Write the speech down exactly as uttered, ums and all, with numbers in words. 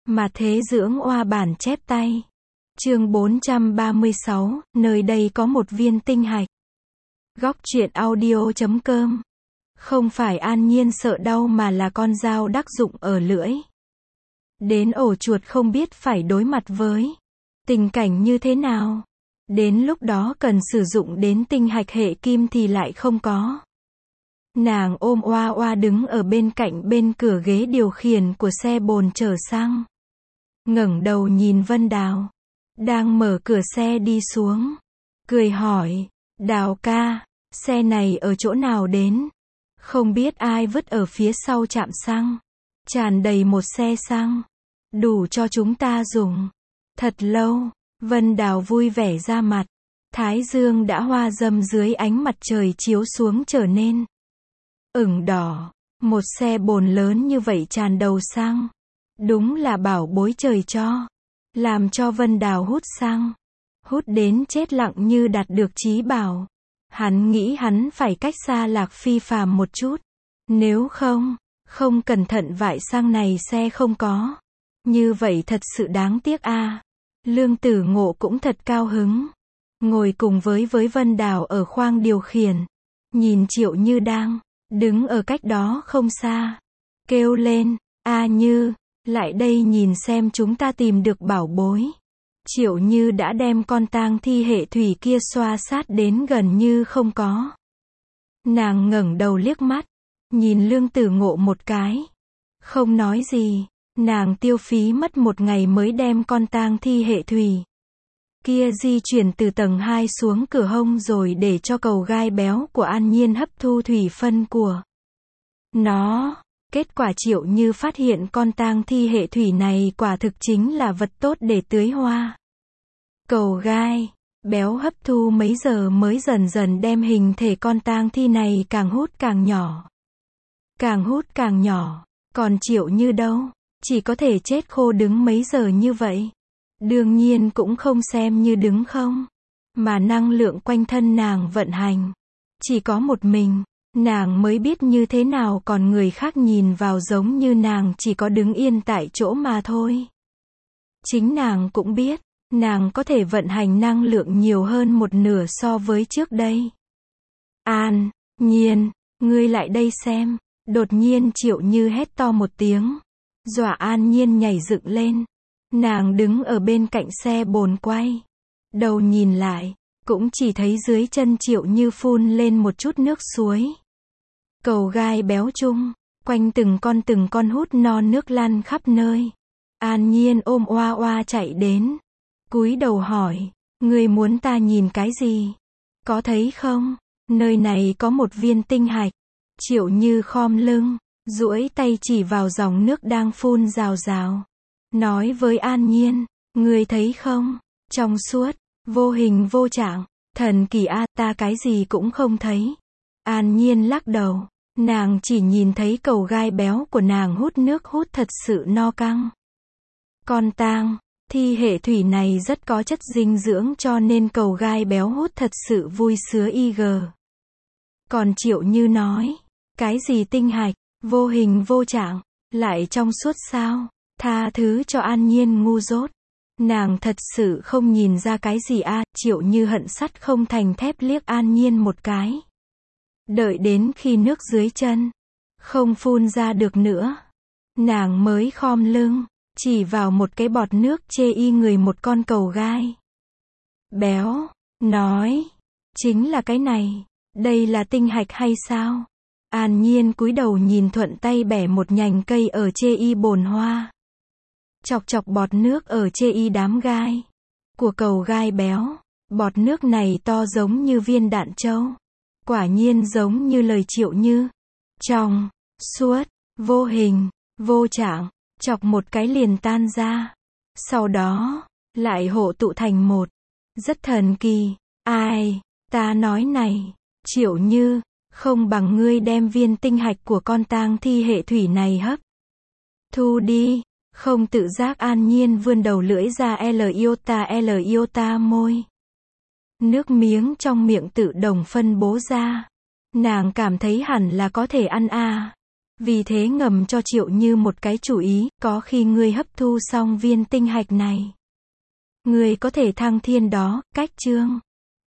Mà thế dưỡng oa bản chép tay. Chương bốn trăm ba mươi sáu, nơi đây có một viên tinh hạch. Góc truyện audio chấm com. Không phải An Nhiên sợ đau mà là con dao đắc dụng ở lưỡi. Đến ổ chuột không biết phải đối mặt với tình cảnh như thế nào. Đến lúc đó cần sử dụng đến tinh hạch hệ kim thì lại không có. Nàng ôm oa oa đứng ở bên cạnh bên cửa ghế điều khiển của xe bồn chở xăng. Ngẩng đầu nhìn Vân Đào. Đang mở cửa xe đi xuống. Cười hỏi, Đào ca, xe này ở chỗ nào đến? Không biết ai vứt ở phía sau trạm xăng. Tràn đầy một xe xăng. Đủ cho chúng ta dùng. Thật lâu, Vân Đào vui vẻ ra mặt. Thái dương đã hoa râm dưới ánh mặt trời chiếu xuống trở nên ửng đỏ. Một xe bồn lớn như vậy tràn đầu xăng. Đúng là bảo bối trời cho. Làm cho Vân Đào hút xăng. Hút đến chết lặng như đạt được chí bảo. Hắn nghĩ hắn phải cách xa Lạc Phi phàm một chút. Nếu không, không cẩn thận vại xăng này xe không có. Như vậy thật sự đáng tiếc a. À. Lương Tử Ngộ cũng thật cao hứng. Ngồi cùng với với Vân Đào ở khoang điều khiển. Nhìn Triệu Như đang đứng ở cách đó không xa. Kêu lên, A Như, lại đây nhìn xem chúng ta tìm được bảo bối. Triệu Như đã đem con tang thi hệ thủy kia xoa sát đến gần như không có. Nàng ngẩng đầu liếc mắt, nhìn Lương Tử Ngộ một cái. Không nói gì, nàng tiêu phí mất một ngày mới đem con tang thi hệ thủy kia di chuyển từ tầng hai xuống cửa hông rồi để cho cầu gai béo của An Nhiên hấp thu thủy phân của nó. Kết quả Triệu Như phát hiện con tang thi hệ thủy này quả thực chính là vật tốt để tưới hoa. Cầu gai béo hấp thu mấy giờ mới dần dần đem hình thể con tang thi này càng hút càng nhỏ. Càng hút càng nhỏ. Còn Triệu Như đâu? Chỉ có thể chết khô đứng mấy giờ như vậy. Đương nhiên cũng không xem như đứng không. Mà năng lượng quanh thân nàng vận hành. Chỉ có một mình. Nàng mới biết như thế nào còn người khác nhìn vào giống như nàng chỉ có đứng yên tại chỗ mà thôi. Chính nàng cũng biết, nàng có thể vận hành năng lượng nhiều hơn một nửa so với trước đây. An Nhiên, ngươi lại đây xem. Đột nhiên Triệu Như hét to một tiếng. Dọa An Nhiên nhảy dựng lên. Nàng đứng ở bên cạnh xe bồn quay. Đầu nhìn lại, cũng chỉ thấy dưới chân Triệu Như phun lên một chút nước suối. Cầu gai béo chung, quanh từng con từng con hút no nước lăn khắp nơi. An Nhiên ôm oa oa chạy đến. Cúi đầu hỏi, ngươi muốn ta nhìn cái gì? Có thấy không? Nơi này có một viên tinh hạch. Triệu Như khom lưng, duỗi tay chỉ vào dòng nước đang phun rào rào. Nói với An Nhiên, ngươi thấy không? Trong suốt, vô hình vô trạng, thần kỳ a, ta cái gì cũng không thấy. An Nhiên lắc đầu, nàng chỉ nhìn thấy cầu gai béo của nàng hút nước hút thật sự no căng. Con tang thi hệ thủy này rất có chất dinh dưỡng cho nên cầu gai béo hút thật sự vui sứa y gờ. Còn Triệu Như nói, cái gì tinh hạch, vô hình vô trạng, lại trong suốt sao? Tha thứ cho An Nhiên ngu dốt. Nàng thật sự không nhìn ra cái gì a. À. Triệu Như hận sắt không thành thép liếc An Nhiên một cái. Đợi đến khi nước dưới chân không phun ra được nữa, nàng mới khom lưng, chỉ vào một cái bọt nước chê y người một con cầu gai béo, nói, chính là cái này, đây là tinh hạch hay sao? An Nhiên cúi đầu nhìn thuận tay bẻ một nhành cây ở chê y bồn hoa. Chọc chọc bọt nước ở chê y đám gai của cầu gai béo. Bọt nước này to giống như viên đạn trâu. Quả nhiên giống như lời Triệu Như. Trong, suốt, vô hình, vô trạng, chọc một cái liền tan ra. Sau đó, lại hội tụ thành một. Rất thần kỳ. Ai, ta nói này, Triệu Như, không bằng ngươi đem viên tinh hạch của con tang thi hệ thủy này hấp thu đi. Không tự giác An Nhiên vươn đầu lưỡi ra L iota L iota môi. Nước miếng trong miệng tự động phân bố ra. Nàng cảm thấy hẳn là có thể ăn a. À. Vì thế ngầm cho Triệu Như một cái chủ ý, có khi ngươi hấp thu xong viên tinh hạch này, ngươi có thể thăng thiên đó, cách chương.